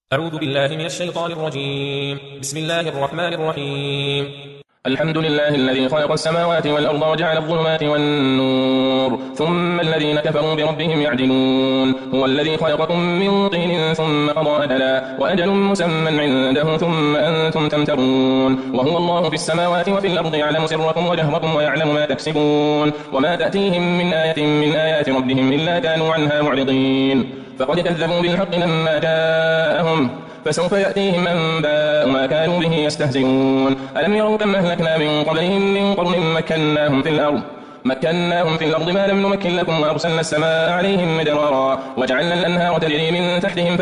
أعوذ بالله من الشيطان الرجيم. بسم الله الرحمن الرحيم. الحمد لله الذي خلق السماوات والأرض وجعل الظلمات والنور ثم الذين كفروا بربهم يعدلون. هو الذي خلقكم من طين ثم قضى أجلا وأجل مسمى عنده ثم أنتم تمترون. وهو الله في السماوات وفي الأرض يعلم سركم وجهركم ويعلم ما تكسبون وما تأتيهم من آية من آيات ربهم إلا كانوا عنها معرضين. فقد كذبوا بالحق لما جاءهم فسوف يأتيهم أنباء ما كانوا به يستهزئون. ألم يروا كم أهلكنا من قبلهم من قرن مكناهم في الأرض ما لم نمكن لكم وأرسلنا السماء عليهم مدرارا وجعلنا الأنهار تجري من تحتهم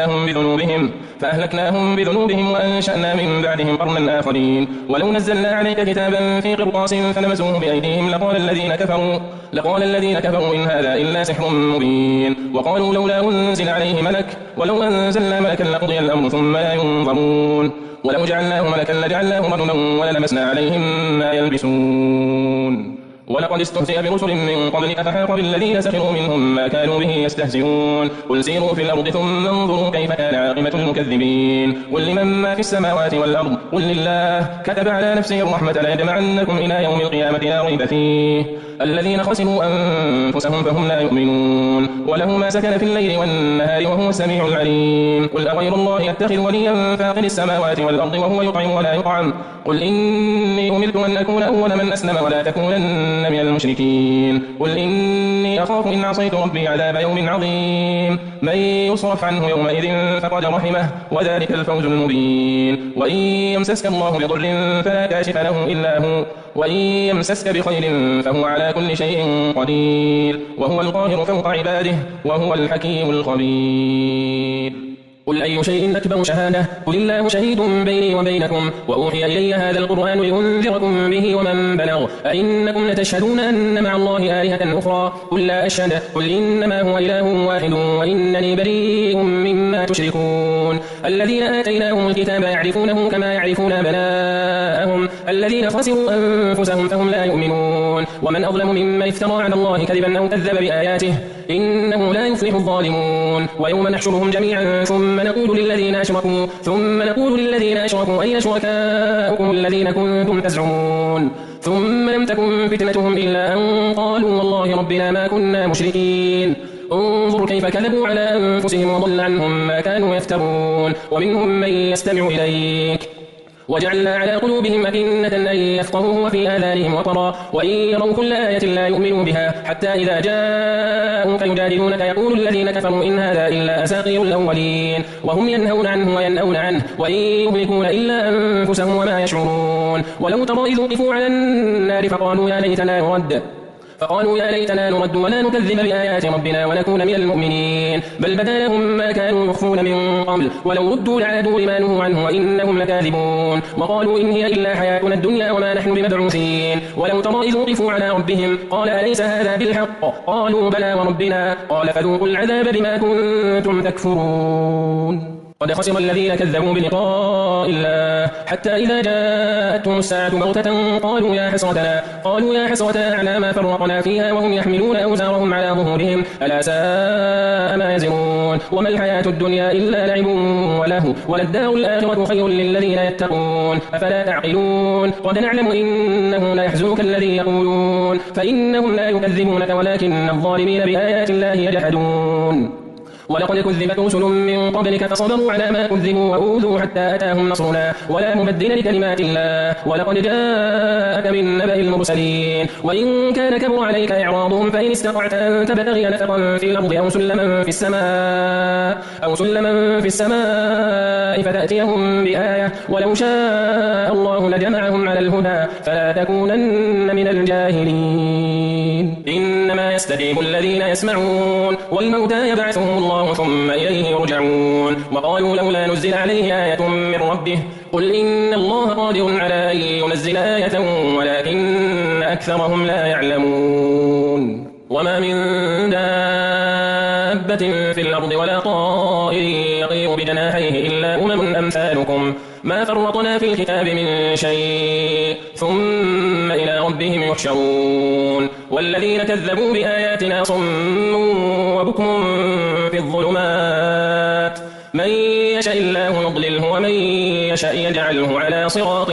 فأهلكناهم بذنوبهم وأنشأنا من بعدهم قرنا آخرين. ولو نزلنا عليك كتابا في قرطاس فلمسوه بأيديهم لقال الذين كفروا إن هذا إلا سحر مبين. وقالوا لولا أنزل عليه ملك ولو أنزلنا ملكا لقضي الأمر ثم لا ينظرون. ولو جعلناه ملكا لجعلناه رجلا وللمسنا عليهم ما يلبسون. ولقد استهزئ برسل من قبلك فحاق بالذين سخروا منهم ما كانوا به يستهزئون. قل سيروا في الأرض ثم انظروا كيف كان عاقبة المكذبين. قل لمن ما في السماوات والأرض قل لله كتب على نفسه الرحمة ليجمعنكم إلى يوم القيامة لا ريب فيه. الذين خسروا أنفسهم فهم لا يؤمنون. وله ما سكن في الليل والنهار وهو السميع العليم. قل أغير الله أتخذ وليا فاطر السماوات والأرض وهو يطعم ولا يطعم. قل إني أمرت أن أكون أول من أسلم ولا تكونن من المشركين. قل إني أخاف إن عصيت ربي عذاب يوم عظيم. من يصرف عنه يومئذ فقد رحمه وذلك الفوز المبين. وإن يمسسك الله بضر فلا كاشف له إلا هو وإن يمسسك بخير فهو على كل شيء قدير وهو القاهر فوق عباده وهو الحكيم الخبير. قل أي شيء أكبر شهادة قل الله شهيد بيني وبينكم وأوحي إلي هذا القرآن لأنذركم به ومن بلغ أئنكم لتشهدون أن مع الله آلهة أخرى قل لا أشهد قل إنما هو إله واحد وإنني بريء مما تشركون. الذين آتيناهم الكتاب يعرفونه كما يعرفون أبناءهم الذين خسروا أنفسهم فهم لا يؤمنون. ومن أظلم ممن افترى على الله كذبا أو كذب بآياته إنه لا يفلح الظالمون. ويوم نحشرهم جميعا ثم نقول للذين أشركوا أين شركاؤكم الذين كنتم تزعمون ثم لم تكن فتنتهم إلا أن قالوا والله ربنا ما كنا مشركين. انظر كيف كذبوا على أنفسهم وضل عنهم ما كانوا يفترون. ومنهم من يستمع إليك وجعلنا على قلوبهم أكنة أن يفقهوا وفي آذانهم وقرا وإن يروا كل آية لا يؤمنوا بها حتى إذا جاءوك يجادلونك يقول الذين كفروا إن هذا إلا أساطير الأولين وهم ينهون عنه وينأون عنه وإن يهلكون إلا أنفسهم وما يشعرون. ولو ترى إذ وقفوا على النار فقالوا يا ليتنا نرد ولا نكذب بآيات ربنا ونكون من المؤمنين بل بدا لهم ما كانوا يخفون من قبل ولو ردوا لعادوا لما نهوا عنه وإنهم لكاذبون. وقالوا إن هي إلا حياتنا الدنيا وما نحن بمبعوثين. ولو ترى إذ وقفوا على ربهم قال أليس هذا بالحق قالوا بلى وربنا قال فذوقوا العذاب بما كنتم تكفرون. قد خسر الذين كذبوا بلقاء الله حتى إذا جاءتهم الساعة بغتة قالوا يا حسرتنا على ما فرطنا فيها وهم يحملون أوزارهم على ظهورهم ألا ساء ما يزرون. وما الحياة الدنيا إلا لعب ولهو وللدار الآخرة خير للذين يتقون أفلا تعقلون. قد نعلم إنه لا يحزنك الذي يقولون فإنهم لا يكذبونك ولكن الظالمين بآيات الله يجحدون. ولقد كذبت رسل من قبلك فصبروا على ما كذبوا وأوذوا حتى أتاهم نصرنا ولا مبدل لكلمات الله ولقد جاءك من نبأ المرسلين. وإن كان كبر عليك إعراضهم فإن استطعت أن تبتغي نفقا في الأرض أو سلما في السماء فتأتيهم بآية ولو شاء الله لجمعهم على الهدى فلا تكونن من الجاهلين. إنما يستجيب الذين يسمعون والموتى يبعثهم الله ثم إليه يرجعون. وقالوا لولا نزل عليه آية من ربه قل إن الله قادر على أن ينزل آية ولكن أكثرهم لا يعلمون. وما من دابة في الأرض ولا طائر يطير بجناحيه إلا أمم أمثالكم ما فرطنا في الكتاب من شيء ثم إلى ربهم يحشرون. والذين كذبوا بآياتنا صم وبكم في الظلمات من يشاء الله يضلله ومن يشاء يجعله على صراط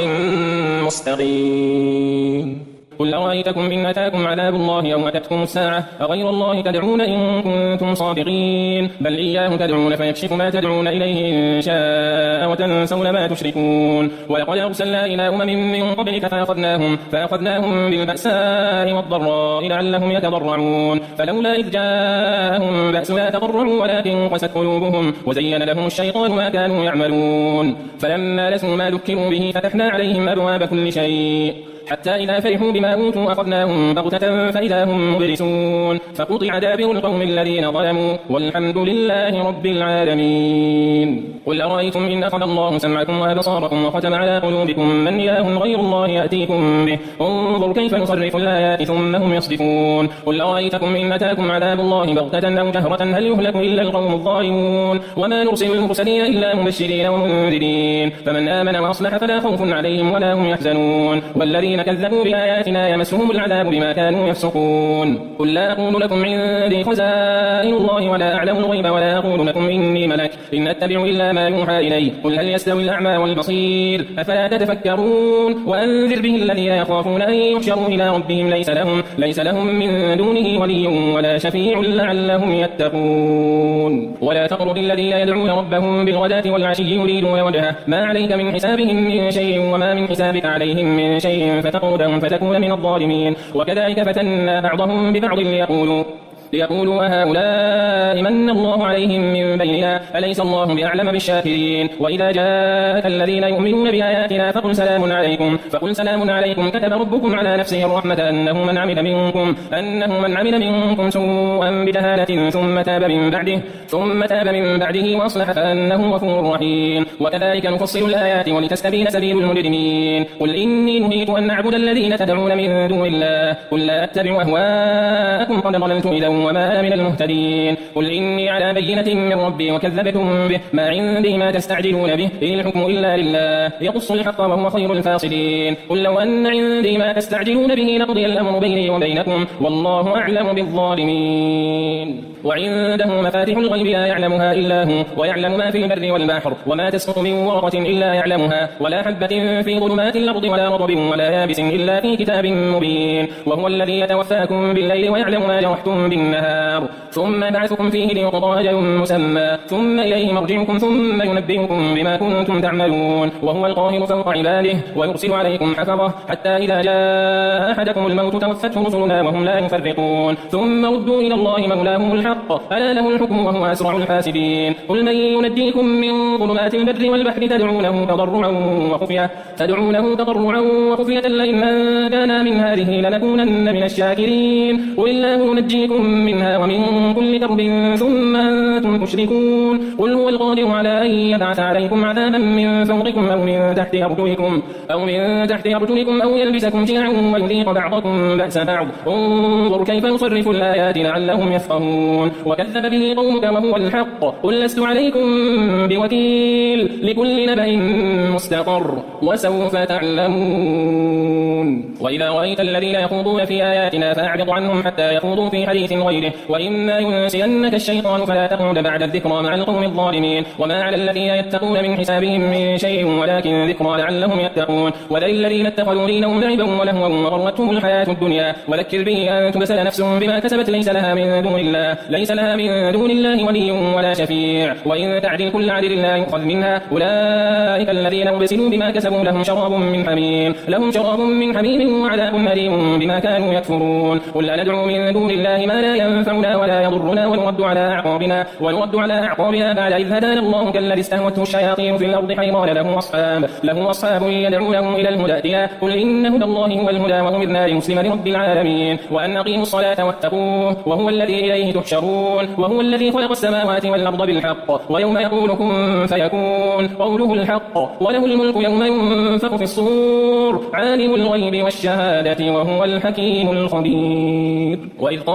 مستقيم. قل أرأيتكم إن أتاكم عذاب الله يوم أتتكم الساعة أغير الله تدعون إن كنتم صادقين بل إياه تدعون فيكشف ما تدعون إليه إن شاء وتنسون ما تشركون. ولقد أرسلنا إلى من قبلك فأخذناهم بالبأساء والضراء لعلهم يتضرعون فلولا إذ جاءهم بأسنا تضرعوا ولكن قست قلوبهم وزين لهم الشيطان ما كانوا يعملون فلما نسوا ما ذكروا به فتحنا عليهم أبواب كل شيء حتى إذا فرحوا بما أوتوا أخذناهم بغتة فإذا هم مبلسون فقطع دابر القوم الذين ظلموا والحمد لله رب العالمين. قل أرأيتم إن أخذ الله سمعكم وأبصاركم وختم على قلوبكم من إله غير الله يأتيكم به انظر كيف نصرف الآيات ثم هم يصدفون. قل أرأيتكم إن أتاكم عذاب الله بغتة أو جهرة هل يهلك إلا القوم الظالمون وما نرسل المرسلين إلا مبشرين ومنذرين فمن آمن وأصلح فلا خوف عليهم ولا هم يحزنون والذين كذبوا بآياتنا يمسهم العذاب بما كانوا يفسقون. قل لا أقول لكم عندي خزائن الله ولا أعلم الغيب ولا أقول لكم إني ملك إن أتبع إلا ما يوحى إلي قل هل يستوي الأعمى والبصير أفلا تتفكرون. وأنذر به الذين يخافون أن يحشروا إلى ربهم ليس لهم من دونه ولي ولا شفيع لعلهم يتقون. ولا تطرد الذين يدعون ربهم بالغداة والعشي يريدون وجهه ما عليك من حسابهم من شيء وما من حسابك عليهم من شيء فتقودهم فتكون من الظالمين. وكذلك فتنا بعضهم ببعض ليقولوا هؤلاء من الله عليهم من بيننا أليس الله بأعلم بالشاكرين. وإذا جاءك الذين يؤمنون بآياتنا فقل سلام عليكم كتب ربكم على نفسه الرحمة أنه من عمل منكم سوءا بجهالة ثم تاب من بعده وأصلح فأنه غفور رحيم. وكذلك نفصل الآيات ولتستبين سبيل المجرمين. قل إني نهيت أن أعبد الذين تدعون من دون الله قل لا أتبع أهواءكم قد ضللت إذا وما أنا من المهتدين. قل إني على بينة من ربي وكذبتم به ما عندي ما تستعجلون به إن الحكم إلا لله يقص الحق وهو خير الفاصلين. قل لو أن عندي ما تستعجلون به لقضي الأمر بيني وبينكم والله أعلم بالظالمين. وعنده مفاتح الغيب لا يعلمها إلا هو ويعلم ما في البر والبحر وما تسقط من ورقة إلا يعلمها ولا حبة في ظلمات الأرض ولا رطب ولا يابس إلا في كتاب مبين. وهو الذي يتوفاكم بالليل ويعلم ما جرحتم بالنهار ثم بعثكم فيه ليقضى أجل مسمى ثم إليه مرجعكم ثم ينبئكم بما كنتم تعملون. وهو القاهر فوق عباده ويرسل عليكم حفظه حتى إذا جاء أحدكم الموت توفته رسلنا وهم لا يفرقون ثم ردوا إلى الله مولاهم الحق ألا له الحكم وهو أسرع الحاسبين. قل من ينجيكم من ظلمات البر والبحر تدعونه تضرعا وخفية لئن أنجانا من هذه لنكونن من الشاكرين. قل الله ينجيكم منها ومن كل كرب ثم أنتم تشركون. قل هو القادر على أن يبعث عليكم عذابا من فوقكم أو من تحت أرجلكم أو يلبسكم شيعا ويذيق بعضكم بأس بعض انظر كيف نصرف الآيات لعلهم يفقهون. وكذب به قومك وهو الحق قل لست عليكم بوكيل لكل نبأ مستقر وسوف تعلمون. وإذا رأيت الذين يخوضون في آياتنا فأعرض عنهم حتى يخوضوا في حديث غيره وإما ينسينك الشيطان فلا تقعد بعد الذكرى مع القوم الظالمين. وما على الذين يتقون من حسابهم من شيء ولكن ذكرى لعلهم يتقون. وذل الذين اتخذوا دينهم لعبا ولهوا وغرتهم الحياة الدنيا وذكر به أن تبسل نفس بما كسبت ليس لها من دون الله ولي ولا شفيع وإن تعدل كل عدل لا يؤخذ منها. أولئك الذين أبسلوا بما كسبوا لهم شراب من حميم وعذاب أليم بما كانوا يكفرون. قل أندعو من دون الله ما لا ينفعنا ولا يضرنا ونرد على أعقابنا بعد إذ هدانا الله كالذي استهوته الشياطين في الأرض حيران له أصحاب يدعونه إلى الهدى ائتنا. قل إن هدى الله هو الهدى وأمرنا لنسلم لرب العالمين وأن أقيموا الصلاة واتقوه وهو الذي إليه تحشرون. وهو الذي خلق السماوات والأرض بالحق ويوم يقول كن فيكون قوله الحق وله الملك يوم ينفخ في الصور عالم الغيب والشهادة وهو الحكيم الخبير. وإذ قال إبراهيم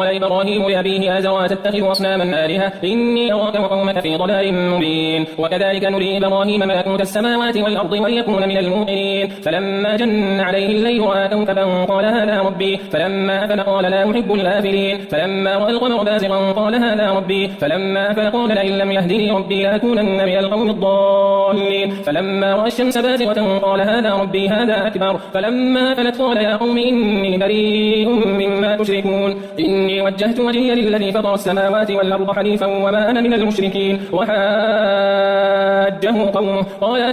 إبراهيم لأبيه آزر أتتخذ أصناما آلهة إني أراك وقومك في ضلال مبين وكذلك نري إبراهيم ملكوت السماوات والأرض وليكون من الموقنين فلما جن عليه الليل رأى كوكبا قال هذا ربي فلما أفل قال لا أحب الآفلين فلما رأى القمر بازغا قال هذا ربي فلما أفل قال لئن لم يهدني ربي لأكونن من القوم الضالين فلما رأى الشمس بازغة قال هذا ربي هذا أكبر فلما أفلت قال يا قوم إني بريء مما تشركون إني وجهت وجهي للذي فطر السماوات والأرض حنيفا وما أنا من المشركين وحاجه قومه قال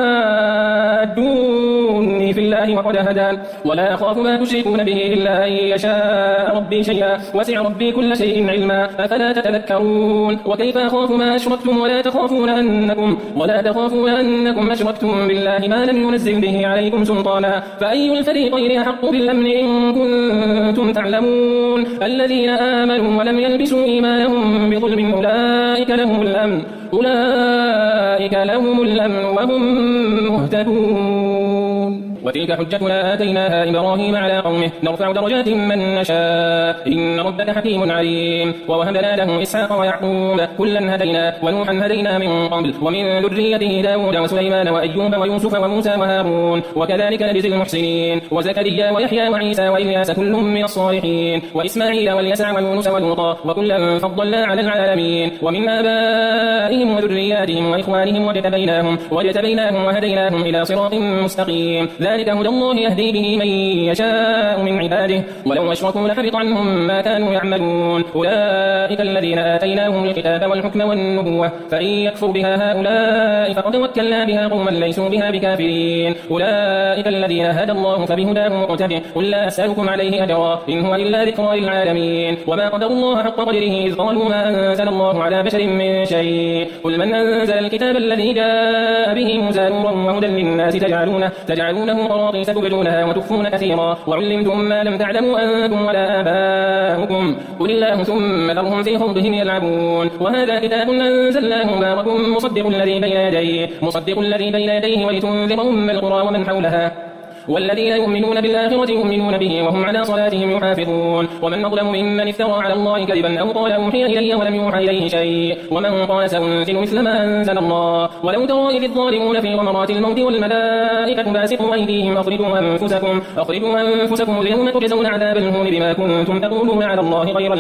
تحاجوني في الله وقد هدان ولا أخاف ما تشركون به إلا أن يشاء ربي شيئا وسع ربي كل شيء علما أفلا تتذكرون وكيف أخاف ما أشركتم ولا تخافون أنكم أشركتم بالله ما لم ينزل به عليكم سلطانا فأي الفريقين أحق بالأمن إن كنتم تعلمون الذين آمنوا ولم يلبسوا إيمانهم بظلم أولئك لهم الأمن وهم مهتدون وتلك حجتنا آتيناها إبراهيم على قومه نرفع درجات من نشاء إن ربك حكيم عليم ووهبنا له إسحاق ويعقوب كلا هدينا ونوحا هدينا من قبل ومن ذريته داود وسليمان وأيوب ويوسف وموسى وهارون وكذلك نجزي المحسنين وزكريا ويحيى وعيسى وإلياس كل من الصالحين وإسماعيل واليسع ويونس ولوطا وكلا فضلنا على العالمين ومن آبائهم وذرياتهم وإخوانهم واجتبيناهم وهديناهم إلى صراط مستقيم ذلك هدى الله يهدي به من يشاء من عباده ولو أشركوا لحبط عنهم ما كانوا يعملون أولئك الذين آتيناهم الكتاب والحكم والنبوة فإن يكفر بها هؤلاء فقد وكلنا بها قوما ليسوا بها بكافرين أولئك الذين هدى الله فبهداه مقتدع قل لا أسألكم عليه أجرا إن هو إلا ذكرى للعالمين وما قدروا الله حق قدره إذ قالوا ما أنزل الله على بشر من شيء قل من أنزل الكتاب الذي جاء به موسى نورا وهدى للناس تجعلونه قراطيس تبدونها وتخفون كثيرا وعلمتم ما لم تعلموا أنتم ولا آباؤكم قل الله ثم ذرهم في خوضهم يلعبون وهذا كتاب أنزلناه مبارك مصدق الذي بين يديه ولتنذر أم القرى ومن حولها والذين يؤمنون بالآخرة يؤمنون به وهم على صلاتهم يحافظون ومن أظلم ممن افترى على الله كذبا أو قال أوحي إلي ولم يوحى إليه شيء ومن قال سأنزل مثل ما أنزل الله ولو ترى إذ الظالمون في غمرات الموت والملائكة باسطوا أيديهم أخرجوا أنفسكم اليوم تجزون عذاب الهون بما كنتم تقولون على الله غير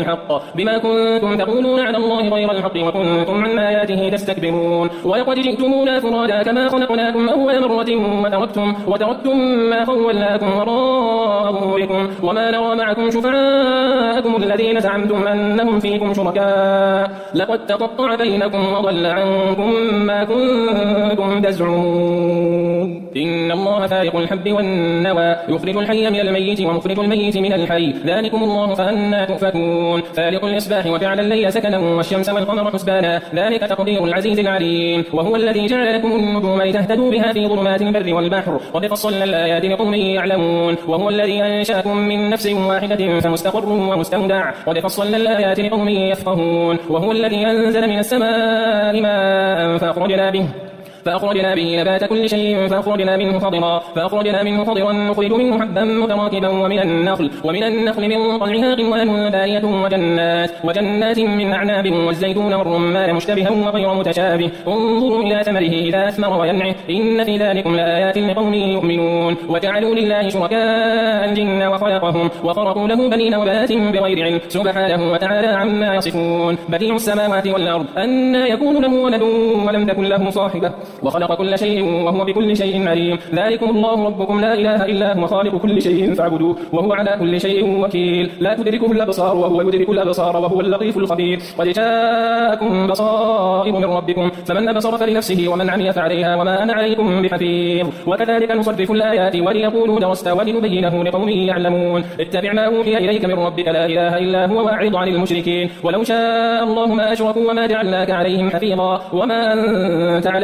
الحق وكنتم عن آياته تستكبرون ولقد جئتمونا فرادا كما خلقناكم أول مرة وتركتم ما خولناكم وراء ظهوركم وما نرى معكم شفعاءكم الذين زعمتم أنهم فيكم شركاء لقد تقطع بينكم وضل عنكم ما كنتم تزعمون إن الله فارق الحب والنوى يخرج الحي من الميت ومخرج الميت من الحي ذلكم الله فأنى تؤفكون فارق الإصباح وجعل الليل سكنا والشمس والقمر حسبانا ذلك تقدير العزيز العليم وهو الذي جعل لكم النجوم لتهتدوا بها في ظلمات البر والبحر قد فصلنا الآيات لقوم يعلمون وهو الذي أنشأكم من نفس واحدة فمستقر ومستودع قد فصلنا الآيات لقوم يفقهون وهو الذي أنزل من السماء ماء فأخرجنا به نبات كل شيء فأخرجنا منه خضرا نخرج منه حبا متراكبا ومن النخل من طلعها قنوان دانية وجنات من أعناب والزيتون والرمان مشتبها وغير متشابه انظروا إلى ثمره إذا أثمر وينعه إن في ذلكم لآيات لقوم يؤمنون وجعلوا لله شركاء الجن وخرقوا له بنين وبنات بغير علم سبحانه وتعالى عما يصفون بديع السماوات والأرض أنى يكون له ولد ولم تكن له صاحبة وخلق كل شيء وهو بكل شيء عليم ذلكم الله ربكم لا إله إلا هو خالق كل شيء فاعبدوه وهو على كل شيء وكيل لا تدركه الأبصار وهو يدرك الأبصار وهو اللطيف الخبير قد جاءكم بصائر من ربكم فمن أبصر فلنفسه ومن عمي فعليها وما أنا عليكم بحفيظ وكذلك نصرف الآيات وليقولوا درست ولنبينه لقوم يعلمون اتبع ما أوحي إليك من ربك لا إله إلا هو واعرض عن المشركين ولو شاء الله ما أشركوا وما جعلناك عليهم حفيظا وما أنت عليهم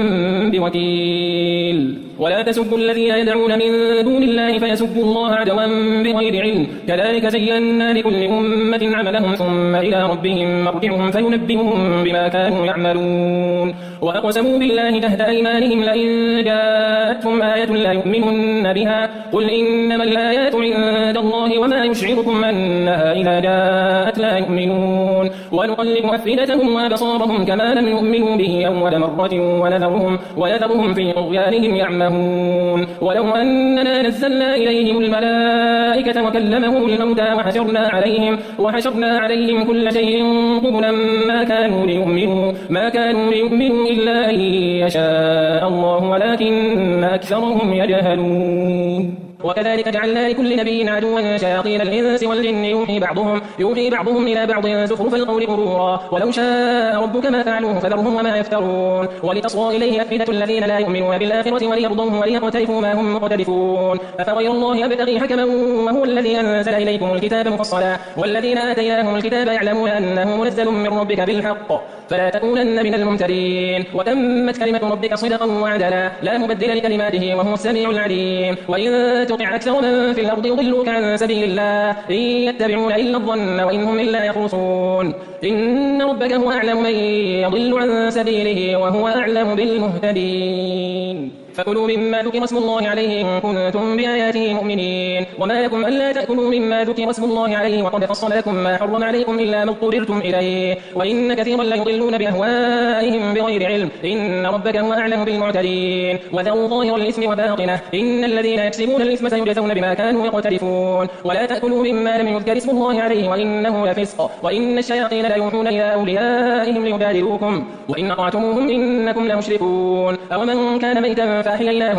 بوكيل ولا تسبوا الذين يدعون من دون الله فيسبوا الله عدوا بغير علم كذلك زينا لكل أمة عملهم ثم إلى ربهم مرجعهم فينبئهم بما كانوا يعملون وأقسموا بالله جهد أيمانهم لئن جاءتهم آية لا يؤمنن بها قل إنما الآيات عند الله وما يشعركم أنها إذا جاءت لا يؤمنون ونقلب أفئدتهم وأبصارهم كما لم يؤمنوا به أول مرة ونذرهم في طغيانهم يعمهون ولو أننا نزلنا إليهم الملائكة وكلمهم الموتى وحشرنا عليهم كل شيء قبلا ما كانوا ليؤمنوا إلا أن يشاء الله ولكن أكثرهم يجهلون وكذلك جعلنا لكل نبي عدوا شياطين الإنس والجن يوحي بعضهم إلى بعض زخرف القول غرورا ولو شاء ربك ما فعلوه فذرهم وما يفترون ولتصغى إليه أفئدة الذين لا يؤمنون بالآخرة وليرضوه وليقترفوا ما هم مقترفون أفغير الله يبتغي حكما وهو الذي أنزل إليكم الكتاب مفصلا والذين آتيناهم الكتاب يعلمون أنه منزل من ربك بالحق فلا تكونن من الممترين وتمت كلمة ربك صدقا وعدلا لا مبدل لكلماته وهو السميع العليم وإن تطع أكثر من في الأرض يضلوك عن سبيل الله إن يتبعون إلا الظن وإن هم إلا يخرصون إن ربك هو أعلم من يضل عن سبيله وهو أعلم بالمهتدين فكلوا مما ذكر اسم الله عليه إن كنتم بآياته مؤمنين وما لكم ألا تأكلوا مما ذكر اسم الله عليه وقد فصل لكم ما حرم عليكم إلا ما اضطررتم إليه وإن كثيرا ليضلون بأهوائهم بغير علم إن ربك هو أعلم بالمعتدين وذروا ظاهر الإثم وباطنه إن الذين يكسبون الإثم سيجزون بما كانوا يقترفون ولا تأكلوا مما لم يذكر اسم الله عليه وإنه لفسق وإن الشياطين ليوحون إلى أوليائهم ليجادلوكم وإن أطعتموهم إنكم لمشركون أومن كان ميتا فأحييناه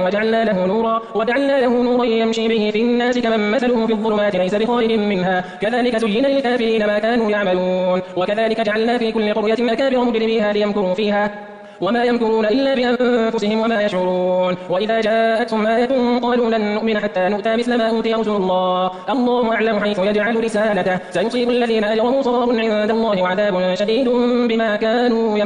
وجعلنا له نورا يمشي به في الناس كمن مثله في الظلمات ليس بخارج منها كذلك زين للكافرين ما كانوا يعملون وكذلك جعلنا في كل قرية أكابر مجرميها ليمكروا فيها وما يمكرون إلا بأنفسهم وما يشعرون وإذا جاءتهم آية قالوا لن نؤمن حتى نؤتى مثل ما أوتي رسل الله أعلم حيث يجعل رسالته سيصيب الذين أجرموا صغار عند الله وعذاب شديد بما كانوا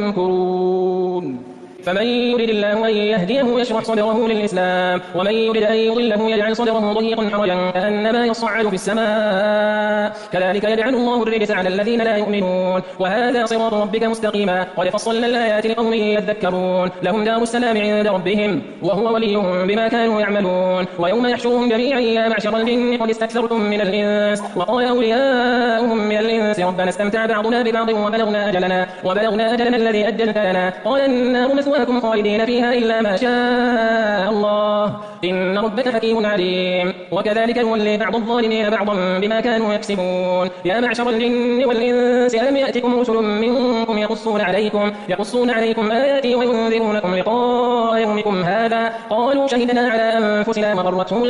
يمكرون فمن يرد الله أن يهديه يشرح صدره للإسلام ومن يرد أن يضله يجعل صدره ضيقا حرجا كأنما يصعد في السماء كذلك يجعل الله الرجس على الذين لا يؤمنون وهذا صراط ربك مستقيما قد فصلنا الآيات لقوم يذكرون لهم دار السلام عند ربهم وهو وليهم بما كانوا يعملون ويوم يحشرهم جميعا يا معشر الجن قد استكثرتم من الإنس وقال أولياؤهم من الإنس ربنا استمتع بعضنا ببعض وبلغنا أجلنا الذي أجلت لنا قال النار مثواكم خالدين فيها إلا ما شاء الله إن ربك حكيم عليم وكذلك نولي بعض الظالمين بعضا بما كانوا يكسبون يا معشر الجن والإنس ألم يأتكم رسل منكم يقصون عليكم آياتي وينذرونكم لقاء يومكم هذا قالوا شهدنا على أنفسنا وغرتهم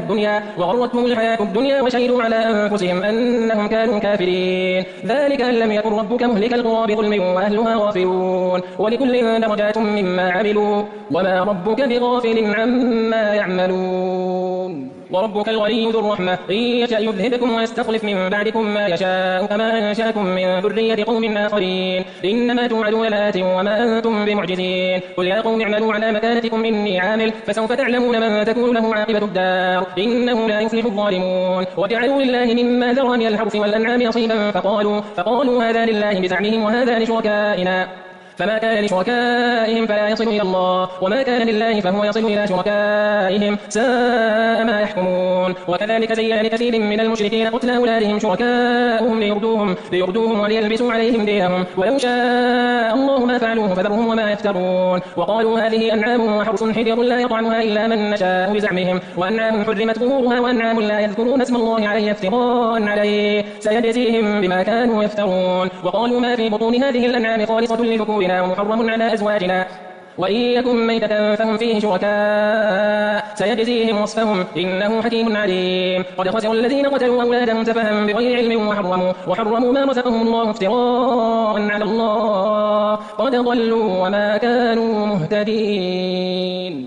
الحياة الدنيا وشهدوا على أنفسهم أنهم كانوا كافرين ذلك أن لم يكن ربك مهلك القرى بظلم وأهلها غافلون ولكل درجات مما عملوا وما ربك بغافل عما يعملون وربك الغني ذو الرحمة إن يشأ يذهبكم ويستخلف من بعدكم ما يشاء كما أنشأكم من ذرية قوم آخرين إنما توعدون لآت وما أنتم بمعجزين قل يا قوم اعملوا على مكانتكم إني عامل فسوف تعلمون من تكون له عاقبة الدار إنه لا يفلح الظالمون وجعلوا لله مما ذرى من الحرث والأنعام نصيبا فقالوا هذا لله بزعمهم وهذا لشركائنا فما كان لشركائهم فلا يصل إلى الله وما كان لله فهو يصل إلى شركائهم ساء ما يحكمون وكذلك زين لكثير من المشركين قتل أولادهم شركاؤهم ليردوهم وليلبسوا عليهم دينهم ولو شاء الله ما فعلوه فذرهم وما يفترون وقالوا هذه أنعام وحرث حجر لا يطعمها إلا من نشاء بزعمهم وأنعام حرمت ظهورها وأنعام لا يذكرون اسم الله عليه افتراء عليه سيجزيهم بما كانوا يفترون وقالوا ما في بطون هذه الأنعام خالصة لذكورنا ومحرم على أزواجنا وإن يكن ميتة فهم فيه شركاء سيجزيهم وصفهم إنه حكيم عليم قد خسر الذين قتلوا أولادهم سفها بغير علم وحرموا ما رزقهم الله افتراء على الله قد ضلوا وما كانوا مهتدين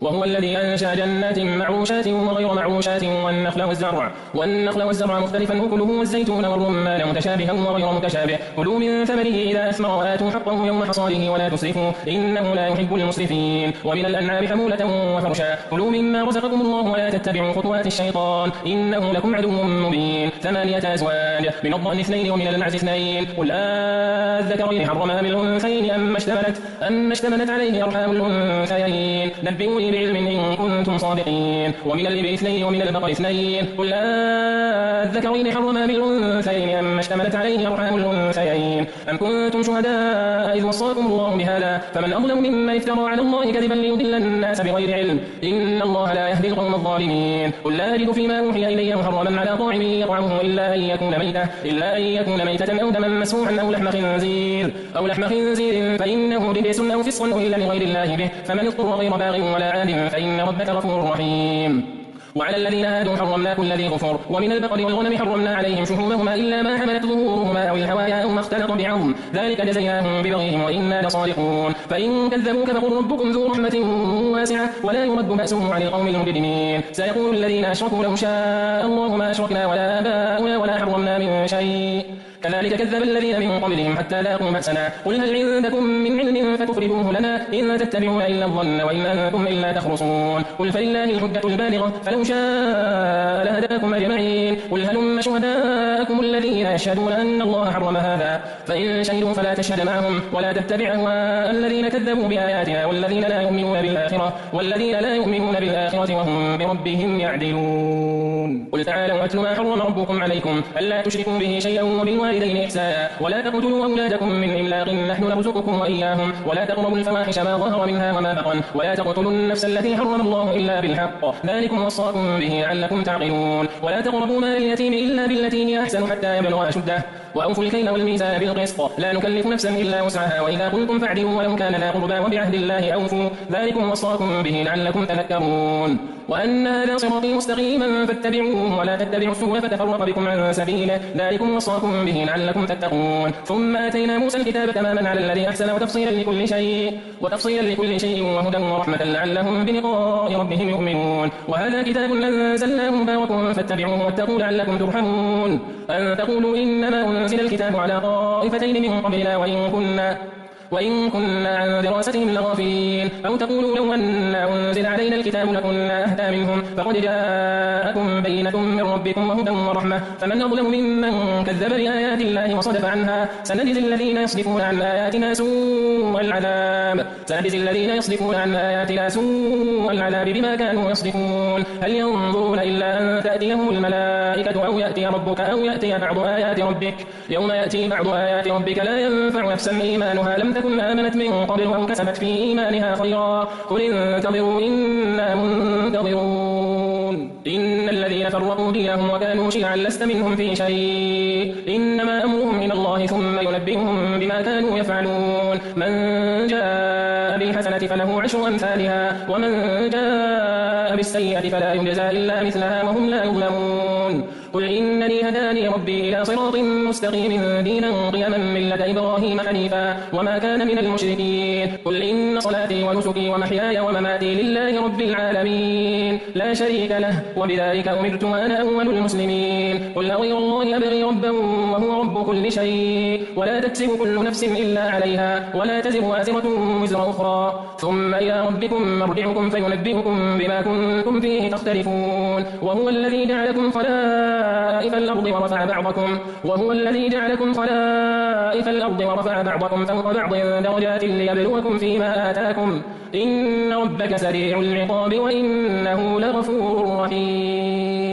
وهو الذي أنشأ جنات معروشات وغير معروشات والنخل والزرع مختلفا أكله والزيتون والرمان متشابها وغير متشابه كلوا من ثمره إذا أثمر وآتوا حقه يوم حصاده ولا تسرفوا إنه لا يحب المسرفين ومن الأنعام حمولة وفرشا كلوا مما رزقكم الله ولا تتبعوا خطوات الشيطان إنه لكم عدو مبين 8 أزواج من الضأن 2 ومن المعز 2 قل الذكرين حرم أم الأنثيين أم اشتملت عليه أرحام الأنثيين نبئوني بعلم إن كنتم صادقين ومن الإبل 2 ومن البقر 2 قل الذكرين حرم أم الأنثيين أم اشتملت عليه أرحام الأنثيين أم كنتم شهداء إذ وصاكم الله بهذا فمن أظلم ممن افترى على الله كذبا ليضل الناس بغير علم إن الله لا يهدي القوم الظالمين قل لا أجد فيما أوحي إلي محرما على طاعم يطعمه إلا أن يكون ميتة أو دما مسفوحا أو لحم خنزير فإنه رجس أو فسق أهل لغير الله به فمن اضطر غير باغ ولا عاد فإن ربك غفور رحيم وعلى الذين هادوا حرمنا كل ذي ظفر ومن البقر والغنم حرمنا عليهم شحومهما إلا ما حملت ظهورهما أو الهوايا أو ما اختلط بعظم ذلك جزيناهم ببغيهم وإنا لصادقون فإن كذبوك فقل ربكم ذو رحمة واسعة ولا يرد بأسه عن القوم المجرمين سيقول الذين أشركوا لو شاء الله ما أشركنا ولا آباؤنا ولا حرمنا من شيء كذلك كذب الذين من قبلهم حتى لاقوا بأسنا قل هل عندكم من علم فتخرجوه لنا إن تتبعون إلا الظن وإن أنتم إلا تخرصون قل فلله الحجة البالغة فلو شاء لهداكم أجمعين قل هلم شهداءكم الذين يشهدون أن الله حرم هذا فإن شهدوا فلا تشهد معهم ولا تتبع أهواء الذين كذبوا بآياتنا والذين لا يؤمنون بالآخرة وهم بربهم يعدلون قل تعالوا أتل ما حرم ربكم عليكم ألا تشركوا به شيئا وبالوالدين إحسانا ولا تقتلوا أولادكم من إملاق نحن نرزقكم وإياهم ولا تقربوا الفواحش ما ظهر منها وما بطن ولا تقتلوا النفس التي حرم الله إلا بالحق ذلكم وصاكم به لعلكم تعقلون ولا تقربوا مال اليتيم إلا بالتي هي أحسن حتى يبلغ أشده وأوفوا الكيل والميزان بالقسط لا نكلف نفسا إلا وسعها وإذا قلتم فاعدلوا ولو كان ذا قربى وبعهد الله أوفوا ذلكم وصاكم به لعلكم تذكرون وأن هذا صراطي مستقيما فاتبعوه ولا تتبعوا السبل فتفرق بكم عن سبيله ذلكم وصاكم به لعلكم تتقون ثم آتينا موسى الكتاب تماما على الذي أحسن وتفصيلا لكل شيء وهدى ورحمة لعلهم بلقاء ربهم يؤمنون وهذا كتاب أنزلناه مبارك فاتبعوه واتقوا لعلكم ترحمون أن تقولوا إنما أنزل الكتاب على طائفتين من قبلنا وإن كنا عن دراستهم لغافلين أو تقولوا لو أن أنزل علينا الكتاب لكنا أهدى منهم فقد جاءكم بينة من ربكم وهدى ورحمة فمن أظلم ممن كذب بآيات الله وصدف عنها سنجزي الذين يصدفون عن آياتنا سوء العذاب بما كانوا يصدفون هل ينظرون إلا أن تأتيهم الملائكة أو يأتي ربك أو يأتي بعض آيات ربك يوم يأتي بعض آيات ربك لا ينفع نفسا إيمانها لم تكن آمنت من قبل أو كسبت في إيمانها خيرا قل انتظروا إنا منتظرون إن الذين فرقوا دينهم وكانوا شيعا لست منهم في شيء إنما أمرهم إلى الله ثم ينبئهم بما كانوا يفعلون من جاء بالحسنة فله 10 أمثالها ومن جاء بالسيئة فلا يجزى إلا مثلها وهم لا يظلمون قل إنني هداني ربي إلى صراط مستقيم دينا قيما ملة إبراهيم حنيفا وما كان من المشركين قل إن صلاتي ونسكي ومحياي ومماتي لله رب العالمين لا شريك له وبذلك أمرت وأنا أول المسلمين قل غير الله أبغي ربا وهو رب كل شيء ولا تكسب كل نفس إلا عليها ولا تزر وازرة وزر أخرى ثم إلى ربكم مرجعكم فينبئكم بما كنتم فيه تختلفون وهو الذي جعلكم خلائف الأرض ورفع بعضكم فوق بعض درجات ليبلوكم فيما آتاكم إن ربك سريع العقاب وإنه لغفور رحيم